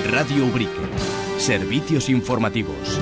Radio Ubrique. Servicios informativos.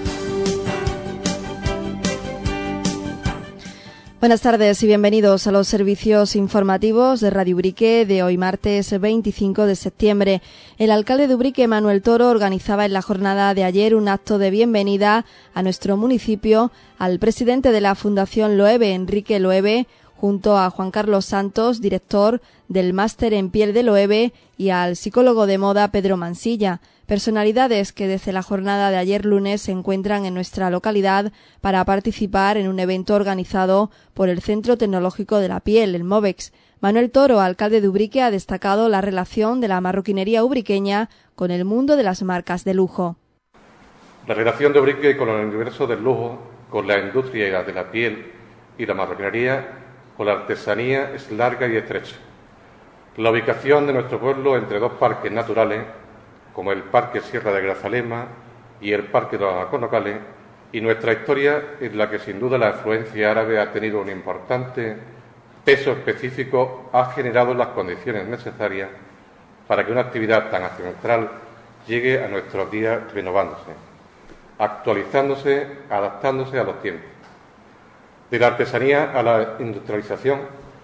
Buenas tardes y bienvenidos a los servicios informativos de Radio Ubrique de hoy martes 25 de septiembre. El alcalde de Ubrique, Manuel Toro, organizaba en la jornada de ayer un acto de bienvenida a nuestro municipio al presidente de la Fundación Loewe, Enrique Loewe, junto a Juan Carlos Santos, director del Máster en Piel de Loewe, y al psicólogo de moda Pedro Mansilla, personalidades que desde la jornada de ayer lunes se encuentran en nuestra localidad para participar en un evento organizado por el Centro Tecnológico de la Piel, el MOVEX. Manuel Toro, alcalde de Ubrique, ha destacado la relación de la marroquinería ubriqueña con el mundo de las marcas de lujo. La relación de Ubrique con el universo del lujo, con la industria de la piel y la marroquinería, con la artesanía, es larga y estrecha. La ubicación de nuestro pueblo entre dos parques naturales, como el Parque Sierra de Grazalema y el Parque de los Alcornocales, y nuestra historia, en la que sin duda la influencia árabe ha tenido un importante peso específico, ha generado las condiciones necesarias para que una actividad tan ancestral llegue a nuestros días renovándose, actualizándose, adaptándose a los tiempos. De la artesanía a la industrialización,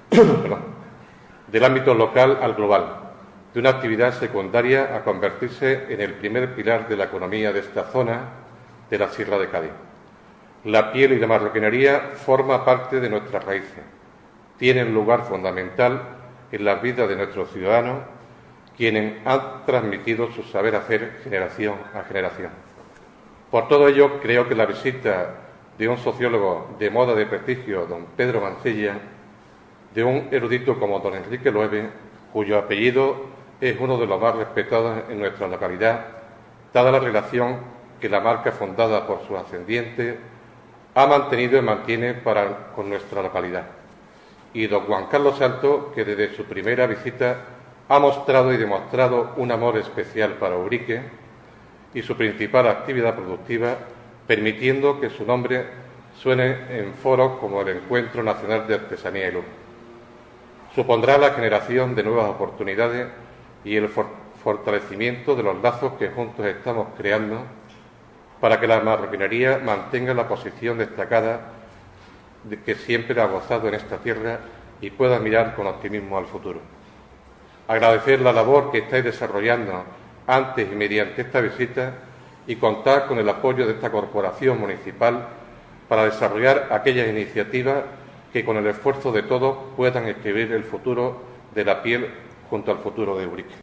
del ámbito local al global, de una actividad secundaria a convertirse en el primer pilar de la economía de esta zona de la Sierra de Cádiz. La piel y la marroquinería forman parte de nuestras raíces, tienen lugar fundamental en la vida de nuestros ciudadanos, quienes han transmitido su saber hacer generación a generación. Por todo ello, creo que la visita de un sociólogo de moda de prestigio, don Pedro Mansilla, de un erudito como don Enrique Loewe, cuyo apellido es uno de los más respetados en nuestra localidad, dada la relación que la marca fundada por sus ascendientes ha mantenido y mantiene con nuestra localidad. Y don Juan Carlos Santos, que desde su primera visita ha mostrado y demostrado un amor especial para Ubrique y su principal actividad productiva, permitiendo que su nombre suene en foros como el Encuentro Nacional de Artesanía y Lujo. Supondrá la generación de nuevas oportunidades y el fortalecimiento de los lazos que juntos estamos creando para que la marroquinería mantenga la posición destacada que siempre ha gozado en esta tierra y pueda mirar con optimismo al futuro. Agradecer la labor que estáis desarrollando antes y mediante esta visita y contar con el apoyo de esta corporación municipal para desarrollar aquellas iniciativas que con el esfuerzo de todos puedan escribir el futuro de la piel junto al futuro de Ubrique.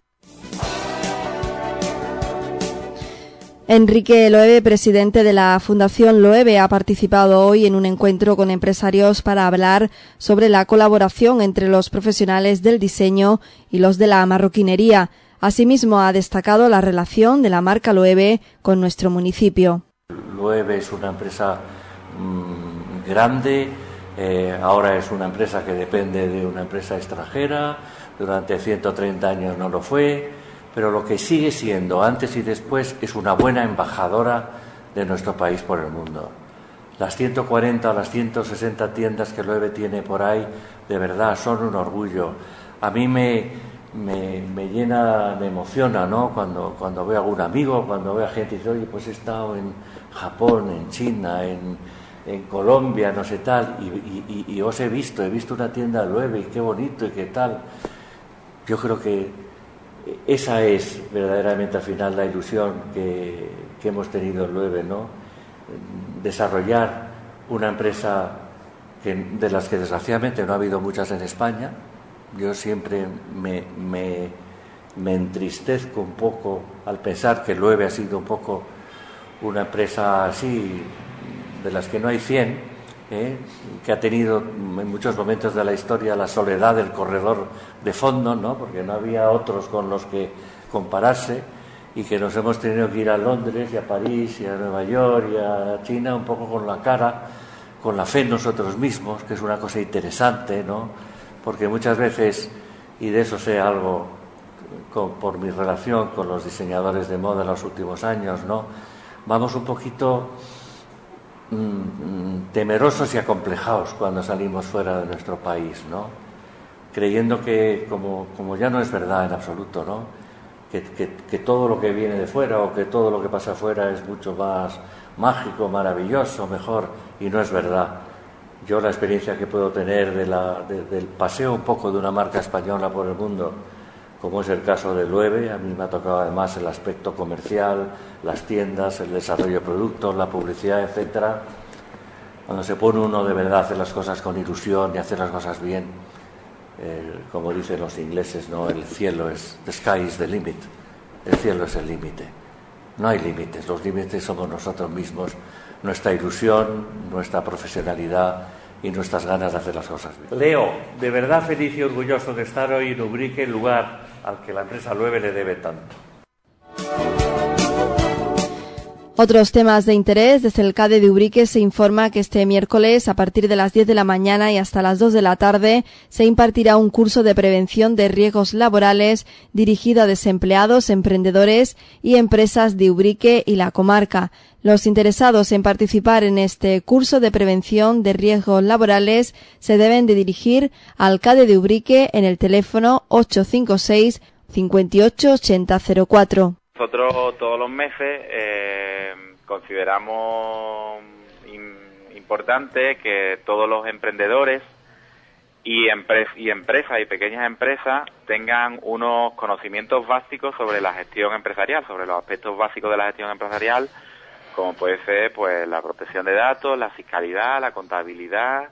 Enrique Loewe, presidente de la Fundación Loewe, ha participado hoy en un encuentro con empresarios para hablar sobre la colaboración entre los profesionales del diseño y los de la marroquinería. Asimismo, ha destacado la relación de la marca Loewe con nuestro municipio. Loewe es una empresa grande, ahora es una empresa que depende de una empresa extranjera, durante 130 años no lo fue, pero lo que sigue siendo antes y después es una buena embajadora de nuestro país por el mundo. Las 140 o las 160 tiendas que Loewe tiene por ahí, de verdad, son un orgullo. A mí me llena, me emociona, ¿no? Cuando veo a algún amigo, cuando veo a gente y dice, oye, pues he estado en Japón, en China, en Colombia, no sé tal, y os he visto una tienda Loewe y qué bonito y qué tal. Yo creo que esa es verdaderamente al final la ilusión que hemos tenido en Loewe, ¿no? Desarrollar una empresa de las que desgraciadamente no ha habido muchas en España. Yo siempre me entristezco un poco al pensar que Loewe ha sido un poco una empresa así, de las que no hay 100, que ha tenido en muchos momentos de la historia la soledad del corredor de fondo, ¿no? Porque no había otros con los que compararse, y que nos hemos tenido que ir a Londres y a París y a Nueva York y a China un poco con la cara, con la fe en nosotros mismos, que es una cosa interesante, ¿no? Porque muchas veces, y de eso sé algo por mi relación con los diseñadores de moda en los últimos años, ¿no? Vamos un poquito temerosos y acomplejados cuando salimos fuera de nuestro país, ¿no? Creyendo que, como ya no es verdad en absoluto, ¿no? que todo lo que viene de fuera o que todo lo que pasa afuera es mucho más mágico, maravilloso, mejor, y no es verdad. Yo la experiencia que puedo tener del paseo un poco de una marca española por el mundo, como es el caso de Loewe, a mí me ha tocado además el aspecto comercial, las tiendas, el desarrollo de productos, la publicidad, etcétera. Cuando se pone uno de verdad a hacer las cosas con ilusión y hacer las cosas bien, como dicen los ingleses, no, el cielo es, the sky is the limit, el cielo es el límite. No hay límites, los límites somos nosotros mismos, nuestra ilusión, nuestra profesionalidad y nuestras ganas de hacer las cosas bien. Leo, de verdad feliz y orgulloso de estar hoy en Ubrique, el lugar al que la empresa Loewe le debe tanto. Otros temas de interés. Desde el CADE de Ubrique se informa que este miércoles, a partir de las 10 de la mañana y hasta las 2 de la tarde, se impartirá un curso de prevención de riesgos laborales dirigido a desempleados, emprendedores y empresas de Ubrique y la comarca. Los interesados en participar en este curso de prevención de riesgos laborales se deben de dirigir al CADE de Ubrique en el teléfono 856 58 80 04. Nosotros todos los meses consideramos importante que todos los emprendedores y empresas y pequeñas empresas tengan unos conocimientos básicos sobre la gestión empresarial, sobre los aspectos básicos de la gestión empresarial, como puede ser pues la protección de datos, la fiscalidad, la contabilidad,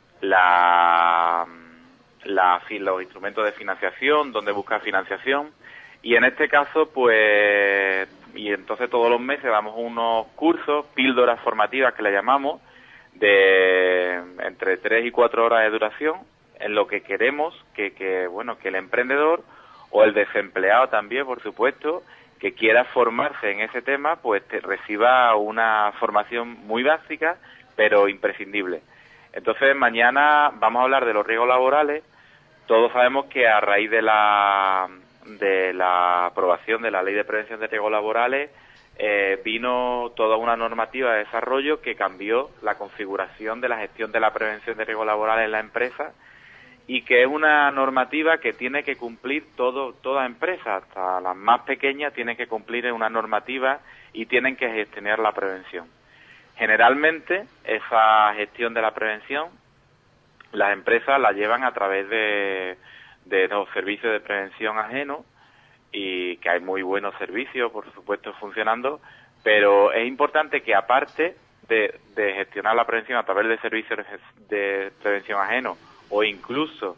los instrumentos de financiación, dónde buscar financiación. Y en este caso, pues, y entonces todos los meses damos unos cursos, píldoras formativas que le llamamos, de entre 3 y 4 horas de duración, en lo que queremos que el emprendedor o el desempleado también, por supuesto, que quiera formarse en ese tema, pues reciba una formación muy básica, pero imprescindible. Entonces, mañana vamos a hablar de los riesgos laborales. Todos sabemos que a raíz de la aprobación de la Ley de Prevención de Riesgos Laborales vino toda una normativa de desarrollo que cambió la configuración de la gestión de la prevención de riesgos laborales en la empresa, y que es una normativa que tiene que cumplir toda empresa, hasta las más pequeñas tienen que cumplir una normativa y tienen que gestionar la prevención. Generalmente esa gestión de la prevención las empresas la llevan a través de los servicios de prevención ajenos, y que hay muy buenos servicios, por supuesto, funcionando, pero es importante que aparte de gestionar la prevención a través de servicios de prevención ajenos, o incluso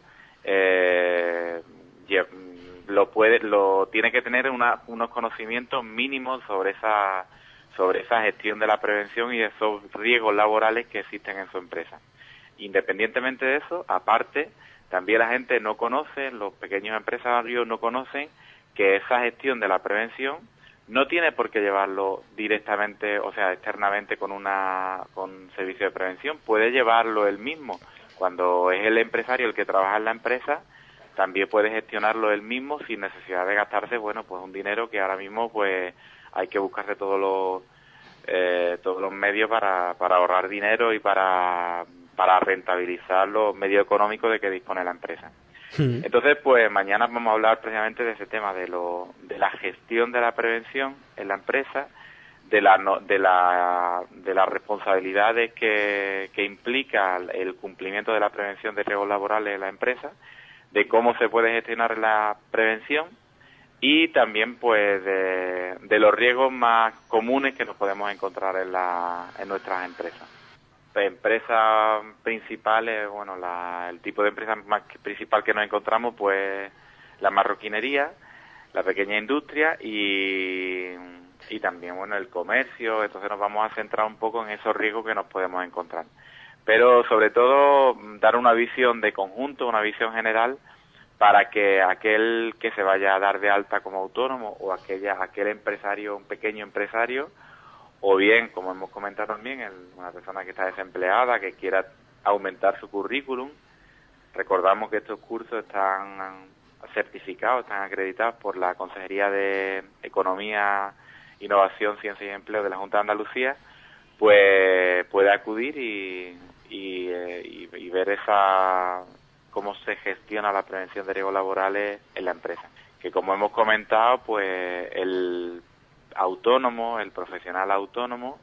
tiene que tener unos conocimientos mínimos sobre esa gestión de la prevención y de esos riesgos laborales que existen en su empresa. Independientemente de eso, aparte, también la gente no conoce, los pequeños empresarios no conocen que esa gestión de la prevención no tiene por qué llevarlo directamente, o sea, externamente con servicio de prevención, puede llevarlo él mismo. Cuando es el empresario el que trabaja en la empresa, también puede gestionarlo él mismo sin necesidad de gastarse, pues un dinero que ahora mismo pues hay que buscarse todos los medios para ahorrar dinero y para rentabilizar los medios económicos de que dispone la empresa. Entonces, pues mañana vamos a hablar precisamente de ese tema, de la gestión de la prevención en la empresa, de las responsabilidades que implica el cumplimiento de la prevención de riesgos laborales en la empresa, de cómo se puede gestionar la prevención y también pues de los riesgos más comunes que nos podemos encontrar en nuestras empresas. Empresas principales, el tipo de empresa más principal que nos encontramos, pues la marroquinería, la pequeña industria y también el comercio. Entonces nos vamos a centrar un poco en esos riesgos que nos podemos encontrar, pero sobre todo dar una visión de conjunto, una visión general, para que aquel que se vaya a dar de alta como autónomo o aquel empresario, un pequeño empresario, o bien, como hemos comentado también, una persona que está desempleada, que quiera aumentar su currículum. Recordamos que estos cursos están certificados, están acreditados por la Consejería de Economía, Innovación, Ciencia y Empleo de la Junta de Andalucía, pues puede acudir y ver cómo se gestiona la prevención de riesgos laborales en la empresa. Que como hemos comentado, pues el autónomo, el profesional autónomo,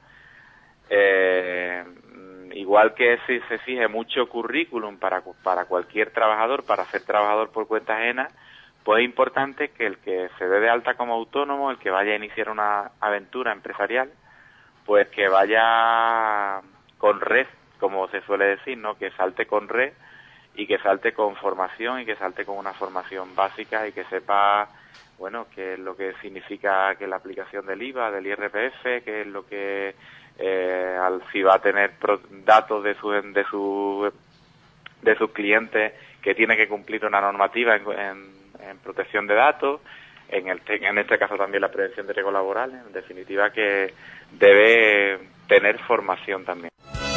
igual que si se exige mucho currículum para cualquier trabajador, para ser trabajador por cuenta ajena, pues es importante que el que se dé de alta como autónomo, el que vaya a iniciar una aventura empresarial, pues que vaya con red, como se suele decir, ¿no? Que salte con red y que salte con formación y que salte con una formación básica y que sepa, bueno, qué es lo que significa que la aplicación del IVA, del IRPF, qué es lo que si va a tener datos de sus clientes, que tiene que cumplir una normativa en protección de datos, en este caso también la prevención de riesgos laborales, en definitiva que debe tener formación también.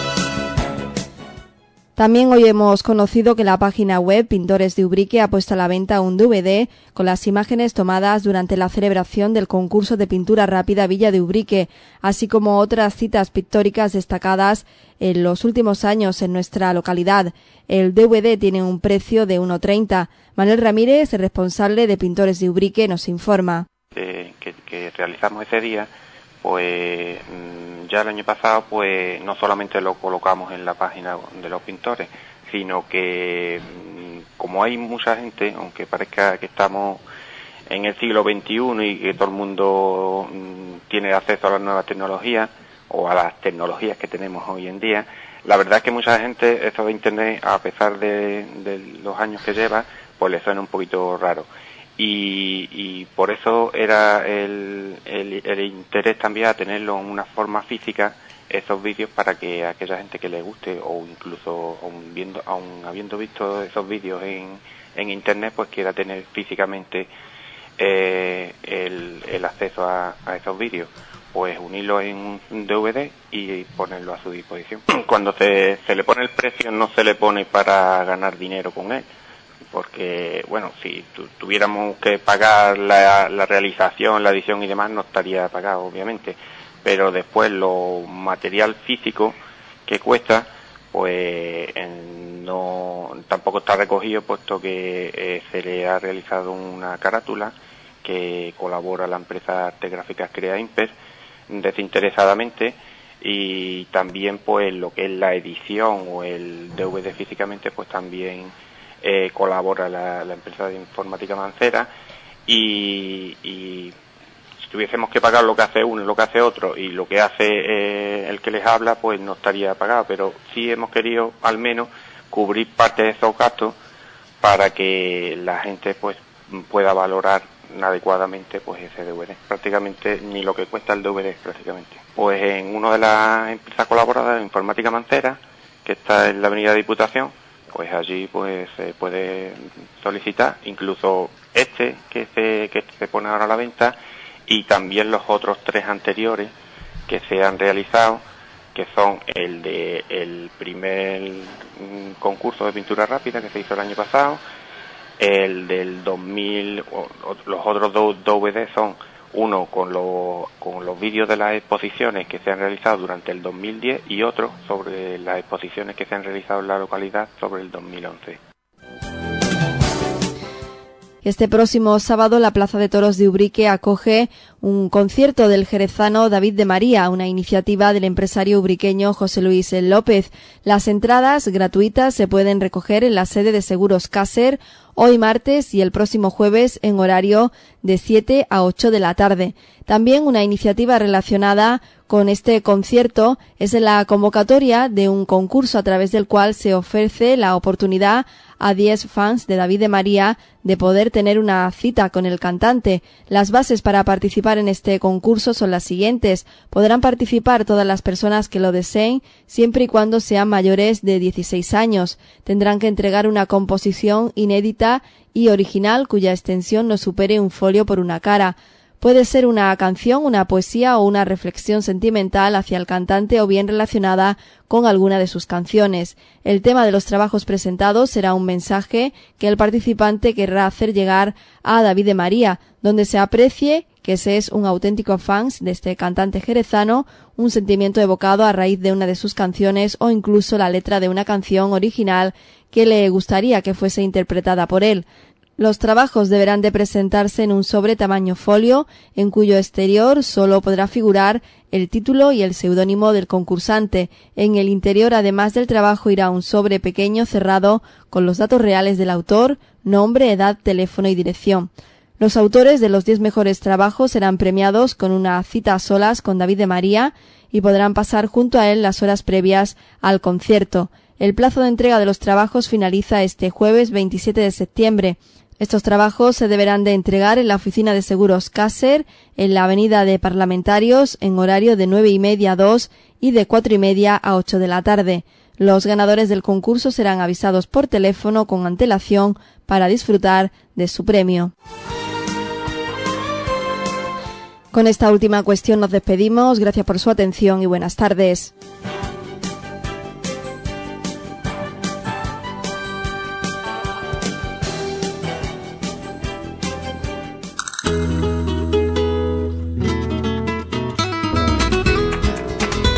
También hoy hemos conocido que la página web Pintores de Ubrique ha puesto a la venta un DVD con las imágenes tomadas durante la celebración del concurso de pintura rápida Villa de Ubrique, así como otras citas pictóricas destacadas en los últimos años en nuestra localidad. El DVD tiene un precio de 1,30. Manuel Ramírez, el responsable de Pintores de Ubrique, nos informa. Que realizamos ese día, pues ya el año pasado pues no solamente lo colocamos en la página de los pintores, sino que como hay mucha gente, aunque parezca que estamos en el siglo XXI y que todo el mundo tiene acceso a las nuevas tecnologías o a las tecnologías que tenemos hoy en día, la verdad es que mucha gente esto de Internet, a pesar de los años que lleva, pues le suena un poquito raro. Y por eso era el interés también a tenerlo en una forma física, esos vídeos, para que aquella gente que le guste, o incluso aun habiendo visto esos vídeos en Internet, pues quiera tener físicamente el acceso a esos vídeos, pues unirlo en un DVD y ponerlo a su disposición. Cuando se le pone el precio, no se le pone para ganar dinero con él, porque, bueno, si tuviéramos que pagar la realización, la edición y demás, no estaría pagado, obviamente, pero después lo material físico que cuesta, pues tampoco está recogido, puesto que se le ha realizado una carátula que colabora la empresa Arte Gráficas Crea Imper desinteresadamente, y también pues lo que es la edición o el DVD físicamente, pues también colabora la empresa de informática Mancera, y si tuviésemos que pagar lo que hace uno y lo que hace otro y lo que hace el que les habla, pues no estaría pagado, pero sí hemos querido al menos cubrir parte de esos gastos para que la gente pues pueda valorar adecuadamente pues ese DVD. Prácticamente ni lo que cuesta el DVD prácticamente. Pues en una de las empresas colaboradoras de informática Mancera, que está en la Avenida Diputación, pues allí pues se puede solicitar incluso que se pone ahora a la venta, y también los otros 3 anteriores que se han realizado, que son el primer concurso de pintura rápida que se hizo el año pasado, el del 2000, los otros 2 DVD son uno con los vídeos de las exposiciones que se han realizado durante el 2010 y otro sobre las exposiciones que se han realizado en la localidad sobre el 2011. Este próximo sábado la Plaza de Toros de Ubrique acoge un concierto del jerezano David de María, una iniciativa del empresario ubriqueño José Luis López. Las entradas gratuitas se pueden recoger en la sede de Seguros Caser hoy martes y el próximo jueves en horario de 7 a 8 de la tarde. También una iniciativa relacionada con este concierto es la convocatoria de un concurso a través del cual se ofrece la oportunidad a 10 fans de David de María de poder tener una cita con el cantante. Las bases para participar en este concurso son las siguientes. Podrán participar todas las personas que lo deseen, siempre y cuando sean mayores de 16 años. Tendrán que entregar una composición inédita y original cuya extensión no supere un folio por una cara. Puede ser una canción, una poesía o una reflexión sentimental hacia el cantante o bien relacionada con alguna de sus canciones. El tema de los trabajos presentados será un mensaje que el participante querrá hacer llegar a David de María, donde se aprecie que se es un auténtico fan de este cantante jerezano, un sentimiento evocado a raíz de una de sus canciones o incluso la letra de una canción original que le gustaría que fuese interpretada por él. Los trabajos deberán de presentarse en un sobre tamaño folio, en cuyo exterior solo podrá figurar el título y el seudónimo del concursante. En el interior, además del trabajo, irá un sobre pequeño cerrado con los datos reales del autor, nombre, edad, teléfono y dirección. Los autores de los 10 mejores trabajos serán premiados con una cita a solas con David de María y podrán pasar junto a él las horas previas al concierto. El plazo de entrega de los trabajos finaliza este jueves 27 de septiembre. Estos trabajos se deberán de entregar en la oficina de seguros Caser, en la avenida de Parlamentarios, en horario de 9:30 a 2 y de 4:30 a 8 de la tarde. Los ganadores del concurso serán avisados por teléfono con antelación para disfrutar de su premio. Con esta última cuestión nos despedimos. Gracias por su atención y buenas tardes.